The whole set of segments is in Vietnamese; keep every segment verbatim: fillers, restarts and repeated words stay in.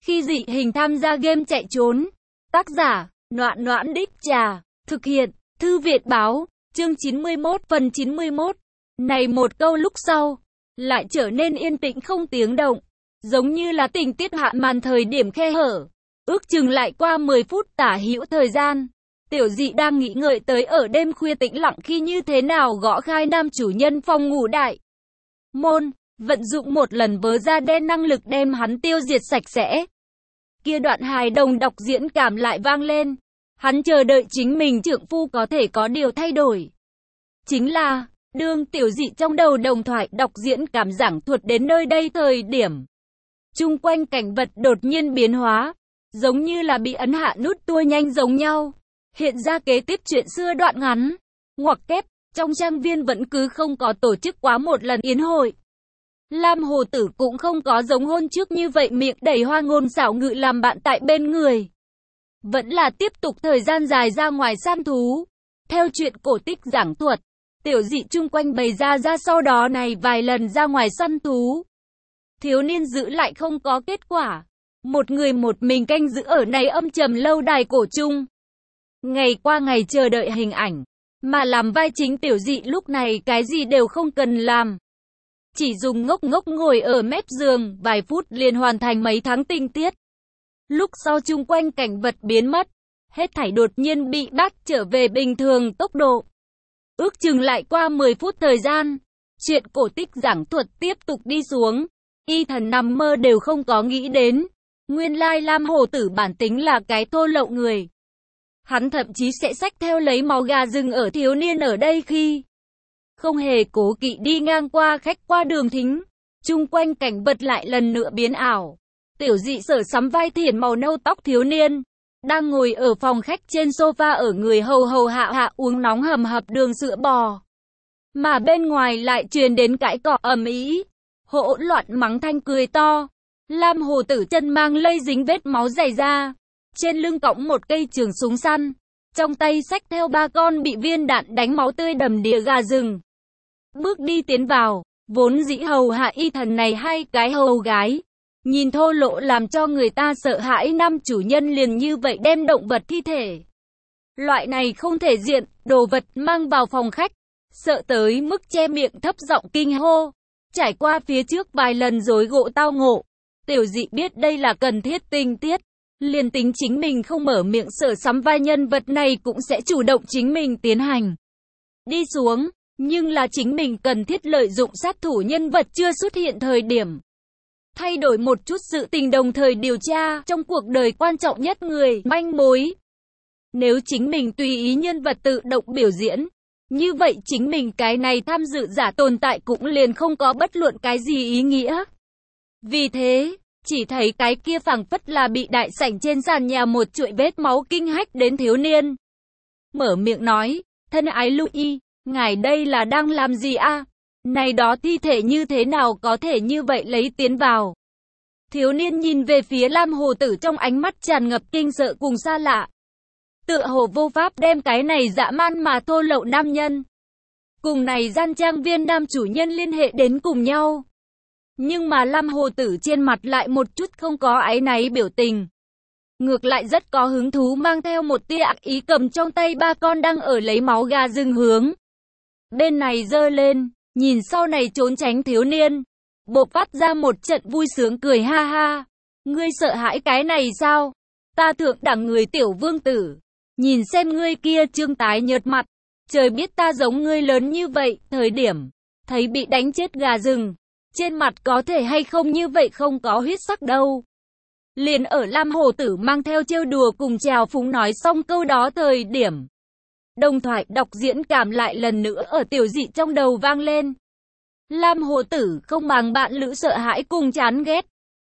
Khi dị hình tham gia game chạy trốn. Tác giả, Noãn Noãn Đích Trà. Thực hiện, Thư viện báo, chương chín mươi mốt phần chín mươi mốt. Này một câu lúc sau, lại trở nên yên tĩnh không tiếng động. Giống như là tình tiết hạ màn thời điểm khe hở. Ước chừng lại qua mười phút tả hữu thời gian. Tiểu dị đang nghĩ ngợi tới ở đêm khuya tĩnh lặng khi như thế nào gõ khai nam chủ nhân phòng ngủ đại môn, vận dụng một lần vớ da đen năng lực đem hắn tiêu diệt sạch sẽ. Kia đoạn hài đồng đọc diễn cảm lại vang lên. Hắn chờ đợi chính mình trượng phu có thể có điều thay đổi. Chính là, đương tiểu dị trong đầu đồng thoại đọc diễn cảm giảng thuật đến nơi đây thời điểm. Chung quanh cảnh vật đột nhiên biến hóa, giống như là bị ấn hạ nút tua nhanh giống nhau. Hiện ra kế tiếp chuyện xưa đoạn ngắn. Ngoặc kép, trong trang viên vẫn cứ không có tổ chức quá một lần yến hội. Lam Hồ Tử cũng không có giống hôn trước như vậy miệng đầy hoa ngôn xảo ngự làm bạn tại bên người. Vẫn là tiếp tục thời gian dài ra ngoài săn thú. Theo chuyện cổ tích giảng thuật, tiểu dị chung quanh bày ra ra sau đó này vài lần ra ngoài săn thú. Thiếu niên giữ lại không có kết quả. Một người một mình canh giữ ở này âm trầm lâu đài cổ chung. Ngày qua ngày chờ đợi hình ảnh, mà làm vai chính tiểu dị lúc này cái gì đều không cần làm. Chỉ dùng ngốc ngốc ngồi ở mép giường, vài phút liền hoàn thành mấy tháng tinh tiết. Lúc sau chung quanh cảnh vật biến mất, hết thảy đột nhiên bị bắt trở về bình thường tốc độ. Ước chừng lại qua mười phút thời gian, chuyện cổ tích giảng thuật tiếp tục đi xuống. Y thần nằm mơ đều không có nghĩ đến, nguyên lai Lam Hồ Tử bản tính là cái thô lậu người. Hắn thậm chí sẽ xách theo lấy máu gà rừng ở thiếu niên ở đây khi không hề cố kỵ đi ngang qua khách qua đường thính. Chung quanh cảnh vật lại lần nữa biến ảo. Tiểu dị sở sắm vai thiển màu nâu tóc thiếu niên, đang ngồi ở phòng khách trên sofa ở người hầu hầu hạ hạ uống nóng hầm hập đường sữa bò. Mà bên ngoài lại truyền đến cãi cọ ầm ĩ, hỗn loạn mắng thanh cười to. Lam Hồ Tử chân mang lây dính vết máu dày ra, trên lưng cõng một cây trường súng săn, trong tay xách theo ba con bị viên đạn đánh máu tươi đầm đìa gà rừng. Bước đi tiến vào, vốn dĩ hầu hạ y thần này hai cái hầu gái, nhìn thô lỗ làm cho người ta sợ hãi nam chủ nhân liền như vậy đem động vật thi thể. Loại này không thể diện, đồ vật mang vào phòng khách, sợ tới mức che miệng thấp giọng kinh hô. Trải qua phía trước vài lần rối gỗ tao ngộ, tiểu dị biết đây là cần thiết tình tiết. Liền tính chính mình không mở miệng sở sắm vai nhân vật này cũng sẽ chủ động chính mình tiến hành đi xuống, nhưng là chính mình cần thiết lợi dụng sát thủ nhân vật chưa xuất hiện thời điểm. Thay đổi một chút sự tình đồng thời điều tra trong cuộc đời quan trọng nhất người, manh mối. Nếu chính mình tùy ý nhân vật tự động biểu diễn, như vậy chính mình cái này tham dự giả tồn tại cũng liền không có bất luận cái gì ý nghĩa. Vì thế, chỉ thấy cái kia phảng phất là bị đại sảnh trên sàn nhà một chuỗi vết máu kinh hách đến thiếu niên. Mở miệng nói, thân ái Louis, ngài đây là đang làm gì a? Này đó thi thể như thế nào có thể như vậy lấy tiến vào? Thiếu niên nhìn về phía Lam Hồ Tử trong ánh mắt tràn ngập kinh sợ cùng xa lạ. Tựa hồ vô pháp đem cái này dã man mà thô lậu nam nhân cùng này gian trang viên nam chủ nhân liên hệ đến cùng nhau. Nhưng mà Lam Hồ Tử trên mặt lại một chút không có áy náy biểu tình. Ngược lại rất có hứng thú mang theo một tia ác ý cầm trong tay ba con đang ở lấy máu gà rừng hướng bên này giơ lên, nhìn sau này trốn tránh thiếu niên. Bộc phát ra một trận vui sướng cười ha ha. Ngươi sợ hãi cái này sao? Ta thượng đẳng người tiểu vương tử. Nhìn xem ngươi kia trương tái nhợt mặt. Trời biết ta giống ngươi lớn như vậy, thời điểm thấy bị đánh chết gà rừng. Trên mặt có thể hay không như vậy không có huyết sắc đâu. Liền ở Lam Hồ Tử mang theo trêu đùa cùng chào phúng nói xong câu đó thời điểm. Đồng thoại đọc diễn cảm lại lần nữa ở tiểu dị trong đầu vang lên. Lam Hồ Tử không màng bạn lữ sợ hãi cùng chán ghét.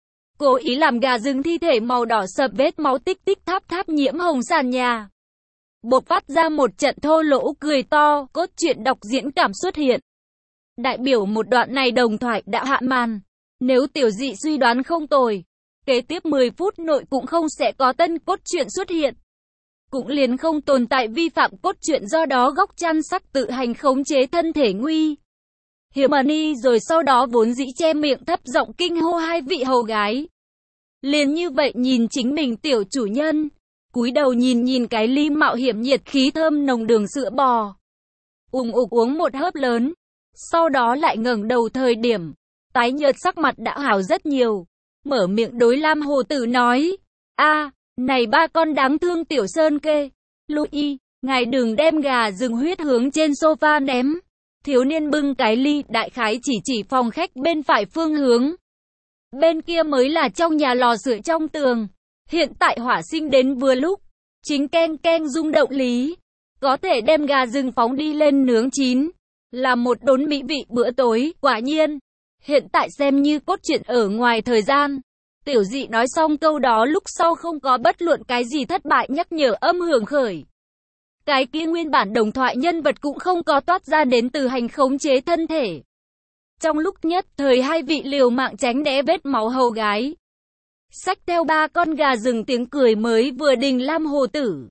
Cố ý làm gà rừng thi thể màu đỏ sập vết máu tích tích tháp tháp nhiễm hồng sàn nhà. Bộc phát ra một trận thô lỗ cười to, cốt truyện đọc diễn cảm xuất hiện. Đại biểu một đoạn này đồng thoại đã hạ màn. Nếu tiểu dị suy đoán không tồi, kế tiếp mười phút nội cũng không sẽ có tân cốt truyện xuất hiện. Cũng liền không tồn tại vi phạm cốt truyện, do đó góc chăn sắc tự hành khống chế thân thể nguy hiểm ẩn rồi sau đó vốn dĩ che miệng thấp giọng kinh hô hai vị hầu gái. Liền như vậy nhìn chính mình tiểu chủ nhân, cúi đầu nhìn nhìn cái ly mạo hiểm nhiệt khí thơm nồng đường sữa bò. Ùng ục uống một hớp lớn, sau đó lại ngẩng đầu thời điểm, tái nhợt sắc mặt đã hảo rất nhiều, mở miệng đối Lam Hồ Tử nói, a, này ba con đáng thương tiểu sơn kê, Louis, ngài đừng đem gà rừng huyết hướng trên sofa ném. Thiếu niên bưng cái ly, đại khái chỉ chỉ phòng khách bên phải phương hướng. Bên kia mới là trong nhà lò sưởi trong tường. Hiện tại hỏa sinh đến vừa lúc, chính keng keng rung động lý, có thể đem gà rừng phóng đi lên nướng chín, là một đốn mỹ vị bữa tối. Quả nhiên, hiện tại xem như cốt truyện ở ngoài thời gian. Tiểu Dị nói xong câu đó lúc sau không có bất luận cái gì thất bại nhắc nhở âm hưởng khởi. Cái kia nguyên bản đồng thoại nhân vật cũng không có toát ra đến từ hành khống chế thân thể. Trong lúc nhất thời hai vị liều mạng tránh né vết máu hầu gái. Xách theo ba con gà rừng tiếng cười mới vừa đình Lam Hồ Tử.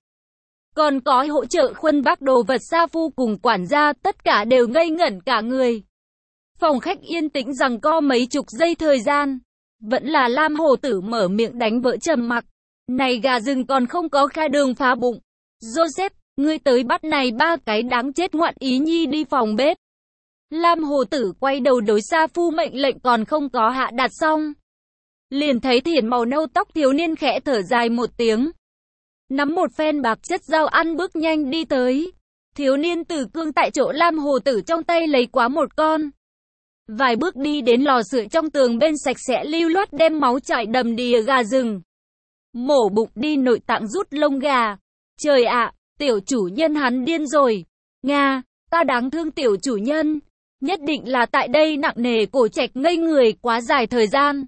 Còn có hỗ trợ khuân vác đồ vật sa phu cùng quản gia tất cả đều ngây ngẩn cả người. Phòng khách yên tĩnh rằng co mấy chục giây thời gian. Vẫn là Lam Hồ Tử mở miệng đánh vỡ trầm mặc. Này gà rừng còn không có khai đường phá bụng. Joseph, ngươi tới bắt này ba cái đáng chết ngoạn ý nhi đi phòng bếp. Lam Hồ Tử quay đầu đối sa phu mệnh lệnh còn không có hạ đạt xong. Liền thấy thiển màu nâu tóc thiếu niên khẽ thở dài một tiếng. Nắm một phen bạc chất dao ăn bước nhanh đi tới. Thiếu niên tử cương tại chỗ Lam Hồ Tử trong tay lấy quá một con. Vài bước đi đến lò sưởi trong tường bên sạch sẽ lưu loát đem máu chảy đầm đìa gà rừng. Mổ bụng đi nội tạng rút lông gà. Trời ạ, tiểu chủ nhân hắn điên rồi. Nga, ta đáng thương tiểu chủ nhân. Nhất định là tại đây nặng nề cổ trạch ngây người quá dài thời gian.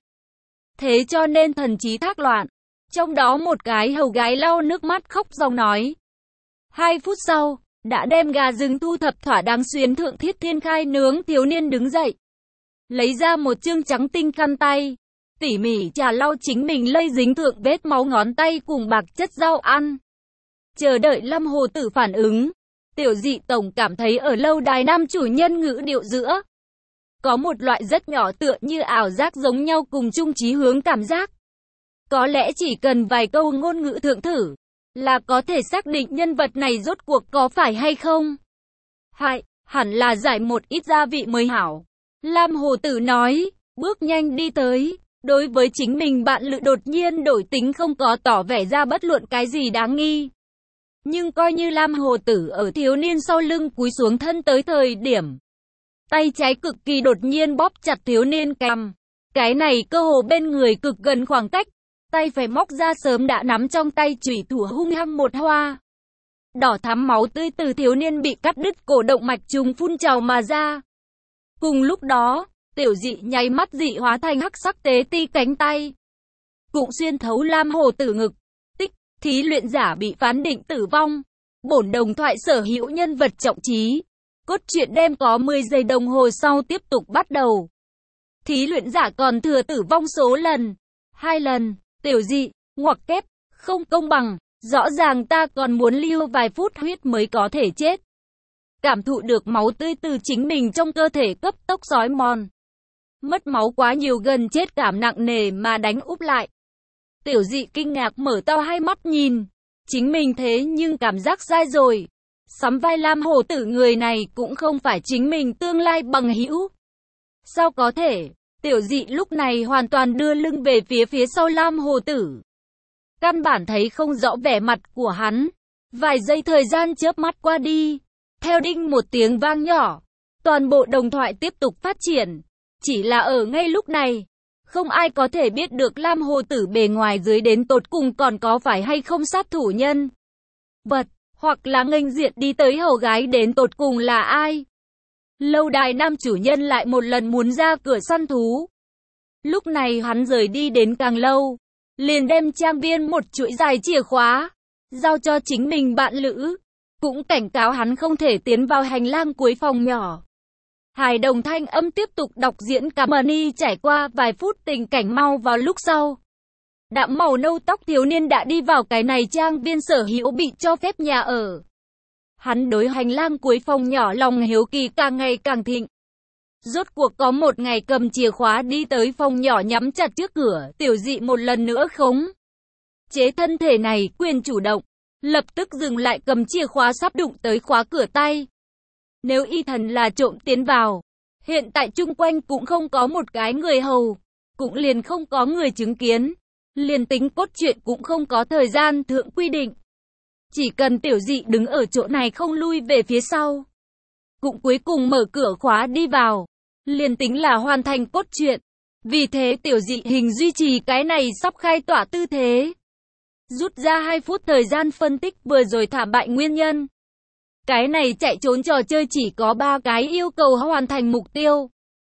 Thế cho nên thần trí thác loạn. Trong đó một cái hầu gái lau nước mắt khóc ròng nói. Hai phút sau, đã đem gà rừng thu thập thỏa đáng xuyến thượng thiết thiên khai nướng. Thiếu niên đứng dậy, lấy ra một chương trắng tinh khăn tay, tỉ mỉ trà lau chính mình lây dính thượng vết máu ngón tay cùng bạc chất dao ăn. Chờ đợi Lam Hồ Tử phản ứng. Tiểu Dị tổng cảm thấy ở lâu đài nam chủ nhân ngữ điệu giữa có một loại rất nhỏ tựa như ảo giác giống nhau cùng chung chí hướng cảm giác. Có lẽ chỉ cần vài câu ngôn ngữ thượng thử là có thể xác định nhân vật này rốt cuộc có phải hay không. Hay, hẳn là giải một ít gia vị mới hảo. Lam Hồ Tử nói, bước nhanh đi tới, đối với chính mình bạn lữ đột nhiên đổi tính không có tỏ vẻ ra bất luận cái gì đáng nghi. Nhưng coi như Lam Hồ Tử ở thiếu niên sau lưng cúi xuống thân tới thời điểm. Tay trái cực kỳ đột nhiên bóp chặt thiếu niên cằm. Cái này cơ hồ bên người cực gần khoảng cách. Tay phải móc ra sớm đã nắm trong tay chủy thủ hung hăng một hoa. Đỏ thắm máu tươi từ thiếu niên bị cắt đứt cổ động mạch trùng phun trào mà ra. Cùng lúc đó, Tiểu Dị nháy mắt dị hóa thành hắc sắc tế ti cánh tay. Cũng xuyên thấu Lam Hồ Tử ngực. Thí luyện giả bị phán định tử vong. Bổn đồng thoại sở hữu nhân vật trọng trí. Cốt truyện đem có mười giây đồng hồ sau tiếp tục bắt đầu. Thí luyện giả còn thừa tử vong số lần. Hai lần. Tiểu Dị, ngoặc kép, không công bằng. Rõ ràng ta còn muốn lưu vài phút huyết mới có thể chết. Cảm thụ được máu tươi từ chính mình trong cơ thể cấp tốc sói mòn. Mất máu quá nhiều gần chết cảm nặng nề mà đánh úp lại. Tiểu Dị kinh ngạc mở to hai mắt nhìn. Chính mình thế nhưng cảm giác sai rồi. Sắm vai Lam Hồ Tử người này cũng không phải chính mình tương lai bằng hữu. Sao có thể? Tiểu Dị lúc này hoàn toàn đưa lưng về phía phía sau Lam Hồ Tử. Căn bản thấy không rõ vẻ mặt của hắn. Vài giây thời gian chớp mắt qua đi. Theo đinh một tiếng vang nhỏ. Toàn bộ đồng thoại tiếp tục phát triển. Chỉ là ở ngay lúc này. Không ai có thể biết được Lam Hồ Tử bề ngoài dưới đến tột cùng còn có phải hay không sát thủ nhân vật, hoặc là nghênh diện đi tới hầu gái đến tột cùng là ai. Lâu đài nam chủ nhân lại một lần muốn ra cửa săn thú. Lúc này hắn rời đi đến càng lâu, liền đem trang viên một chuỗi dài chìa khóa, giao cho chính mình bạn lữ, cũng cảnh cáo hắn không thể tiến vào hành lang cuối phòng nhỏ. Hài đồng thanh âm tiếp tục đọc diễn cảm ơn y trải qua vài phút tình cảnh mau vào lúc sau. Đạm màu nâu tóc thiếu niên đã đi vào cái này trang viên sở hữu bị cho phép nhà ở. Hắn đối hành lang cuối phòng nhỏ lòng hiếu kỳ càng ngày càng thịnh. Rốt cuộc có một ngày cầm chìa khóa đi tới phòng nhỏ nhắm chặt trước cửa, Tiểu Dị một lần nữa khống chế thân thể này, quyền chủ động, lập tức dừng lại cầm chìa khóa sắp đụng tới khóa cửa tay. Nếu y thần là trộm tiến vào, hiện tại chung quanh cũng không có một cái người hầu, cũng liền không có người chứng kiến, liền tính cốt truyện cũng không có thời gian thượng quy định. Chỉ cần Tiểu Dị đứng ở chỗ này không lui về phía sau, cũng cuối cùng mở cửa khóa đi vào, liền tính là hoàn thành cốt truyện. Vì thế Tiểu Dị hình duy trì cái này sắp khai tỏa tư thế. Rút ra hai phút thời gian phân tích vừa rồi thảm bại nguyên nhân. Cái này chạy trốn trò chơi chỉ có ba cái yêu cầu hoàn thành mục tiêu.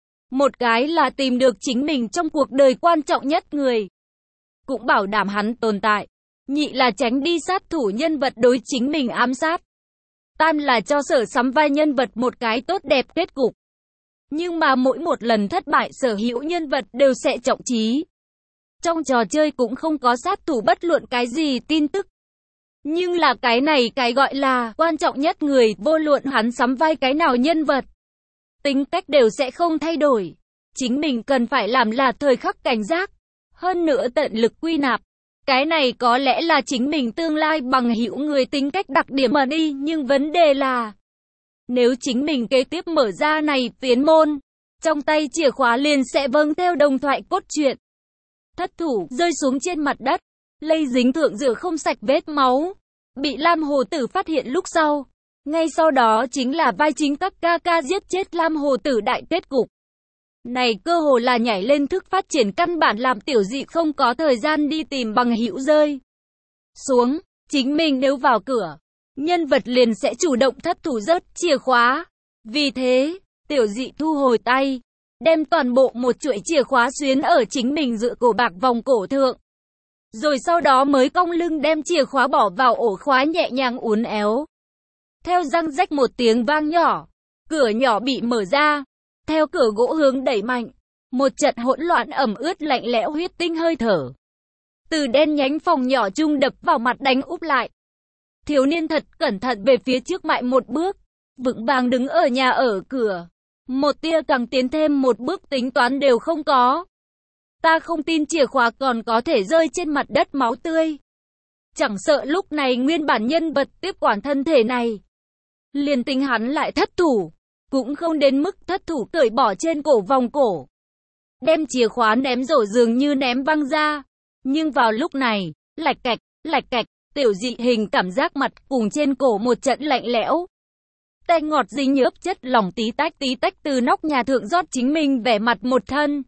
Một cái là tìm được chính mình trong cuộc đời quan trọng nhất người, cũng bảo đảm hắn tồn tại. Nhị là tránh đi sát thủ nhân vật đối chính mình ám sát. Tam là cho sở sắm vai nhân vật một cái tốt đẹp kết cục. Nhưng mà mỗi một lần thất bại sở hữu nhân vật đều sẽ trọng trí. Trong trò chơi cũng không có sát thủ bất luận cái gì tin tức. Nhưng là cái này cái gọi là quan trọng nhất người, vô luận hắn sắm vai cái nào nhân vật, tính cách đều sẽ không thay đổi. Chính mình cần phải làm là thời khắc cảnh giác, hơn nữa tận lực quy nạp. Cái này có lẽ là chính mình tương lai bằng hữu người tính cách đặc điểm mà đi, nhưng vấn đề là nếu chính mình kế tiếp mở ra này tiến môn, trong tay chìa khóa liền sẽ vâng theo đồng thoại cốt truyện. Thất thủ rơi xuống trên mặt đất, lây dính thượng rửa không sạch vết máu, bị Lam Hồ Tử phát hiện lúc sau. Ngay sau đó chính là vai chính các ca ca giết chết Lam Hồ Tử đại kết cục. Này cơ hồ là nhảy lên thức phát triển căn bản làm Tiểu Dị không có thời gian đi tìm bằng hữu rơi xuống. Chính mình nếu vào cửa, nhân vật liền sẽ chủ động thất thủ rớt chìa khóa. Vì thế, Tiểu Dị thu hồi tay, đem toàn bộ một chuỗi chìa khóa xuyến ở chính mình giữa cổ bạc vòng cổ thượng. Rồi sau đó mới cong lưng đem chìa khóa bỏ vào ổ khóa nhẹ nhàng uốn éo. Theo răng rách một tiếng vang nhỏ, cửa nhỏ bị mở ra. Theo cửa gỗ hướng đẩy mạnh, một trận hỗn loạn ẩm ướt lạnh lẽo huyết tinh hơi thở từ đen nhánh phòng nhỏ chung đập vào mặt đánh úp lại. Thiếu niên thật cẩn thận về phía trước mại một bước, vững vàng đứng ở nhà ở cửa. Một tia càng tiến thêm một bước tính toán đều không có. Ta không tin chìa khóa còn có thể rơi trên mặt đất máu tươi. Chẳng sợ lúc này nguyên bản nhân vật tiếp quản thân thể này, liền tính hắn lại thất thủ, cũng không đến mức thất thủ cởi bỏ trên cổ vòng cổ, đem chìa khóa ném rổ dường như ném văng ra. Nhưng vào lúc này, lạch cạch, lạch cạch, Tiểu Dị hình cảm giác mặt cùng trên cổ một trận lạnh lẽo. Tay ngọt dính nhớp chất lỏng tí tách tí tách từ nóc nhà thượng rót chính mình vẻ mặt một thân.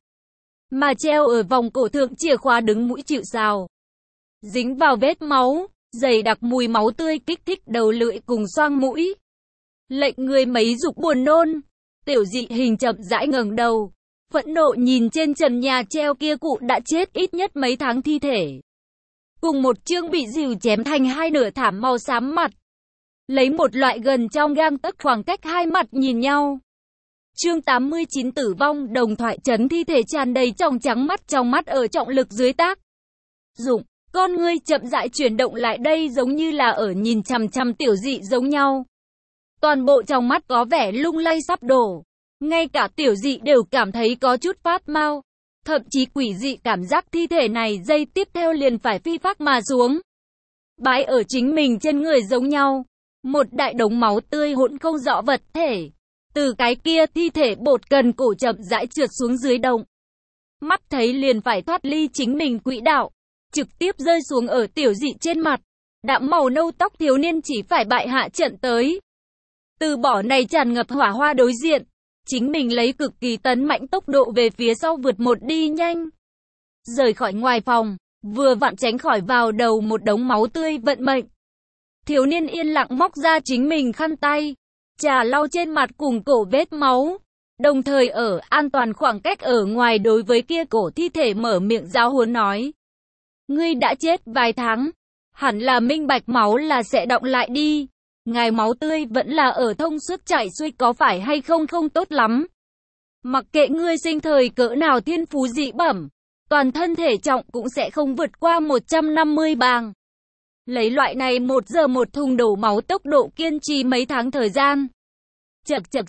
Mà treo ở vòng cổ thượng chìa khóa đứng mũi chịu sào, dính vào vết máu, dày đặc mùi máu tươi kích thích đầu lưỡi cùng xoang mũi. Lệnh người mấy dục buồn nôn. Tiểu Dị hình chậm rãi ngẩng đầu, phẫn nộ nhìn trên trần nhà treo kia cụ đã chết ít nhất mấy tháng thi thể, cùng một chương bị dìu chém thành hai nửa thảm màu xám mặt, lấy một loại gần trong gang tấc khoảng cách hai mặt nhìn nhau. Chương tám mươi chín tử vong đồng thoại chấn thi thể tràn đầy trong trắng mắt trong mắt ở trọng lực dưới tác dụng, con ngươi chậm rãi chuyển động lại đây giống như là ở nhìn chằm chằm Tiểu Dị giống nhau. Toàn bộ trong mắt có vẻ lung lay sắp đổ, ngay cả Tiểu Dị đều cảm thấy có chút phát mau, thậm chí quỷ dị cảm giác thi thể này giây tiếp theo liền phải phi phác mà xuống, bãi ở chính mình trên người giống nhau. Một đại đống máu tươi hỗn không rõ vật thể, từ cái kia thi thể bột cần cổ chậm rãi trượt xuống dưới động. Mắt thấy liền phải thoát ly chính mình quỹ đạo, trực tiếp rơi xuống ở Tiểu Dị trên mặt. Đạm màu nâu tóc thiếu niên chỉ phải bại hạ trận tới. Từ bỏ này tràn ngập hỏa hoa đối diện, chính mình lấy cực kỳ tấn mãnh tốc độ về phía sau vượt một đi nhanh. Rời khỏi ngoài phòng, vừa vặn tránh khỏi vào đầu một đống máu tươi vận mệnh. Thiếu niên yên lặng móc ra chính mình khăn tay, trà lau trên mặt cùng cổ vết máu, đồng thời ở an toàn khoảng cách ở ngoài đối với kia cổ thi thể mở miệng giáo huấn nói. Ngươi đã chết vài tháng, hẳn là minh bạch máu là sẽ đọng lại đi. Ngài máu tươi vẫn là ở thông suốt chảy xuôi có phải hay không không tốt lắm. Mặc kệ ngươi sinh thời cỡ nào thiên phú dị bẩm, toàn thân thể trọng cũng sẽ không vượt qua một trăm năm mươi bàng. Lấy loại này một giờ một thùng đổ máu tốc độ kiên trì mấy tháng thời gian. Chậc chậc chậc,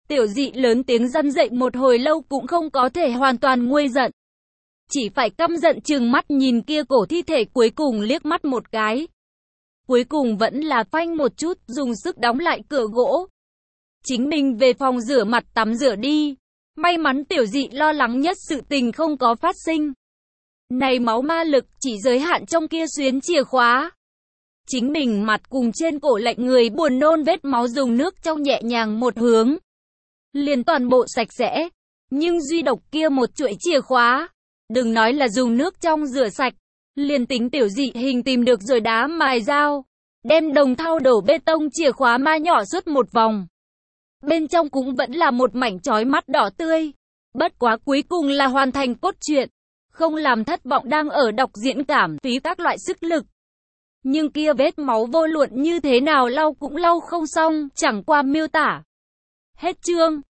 Tiểu Dị lớn tiếng răn dậy một hồi lâu cũng không có thể hoàn toàn nguôi giận. Chỉ phải căm giận trừng mắt nhìn kia cổ thi thể cuối cùng liếc mắt một cái. Cuối cùng vẫn là phanh một chút, dùng sức đóng lại cửa gỗ. Chính mình về phòng rửa mặt tắm rửa đi. May mắn Tiểu Dị lo lắng nhất sự tình không có phát sinh. Này máu ma lực chỉ giới hạn trong kia xuyến chìa khóa. Chính mình mặt cùng trên cổ lạnh người buồn nôn vết máu dùng nước trong nhẹ nhàng một hướng. Liền toàn bộ sạch sẽ. Nhưng duy độc kia một chuỗi chìa khóa. Đừng nói là dùng nước trong rửa sạch. Liền tính Tiểu Dị hình tìm được rồi đá mài dao. Đem đồng thau đổ bê tông chìa khóa ma nhỏ suốt một vòng. Bên trong cũng vẫn là một mảnh chói mắt đỏ tươi. Bất quá cuối cùng là hoàn thành cốt truyện. Không làm thất vọng đang ở đọc diễn cảm phí các loại sức lực. Nhưng kia vết máu vô luận như thế nào lau cũng lau không xong, chẳng qua miêu tả. Hết chương.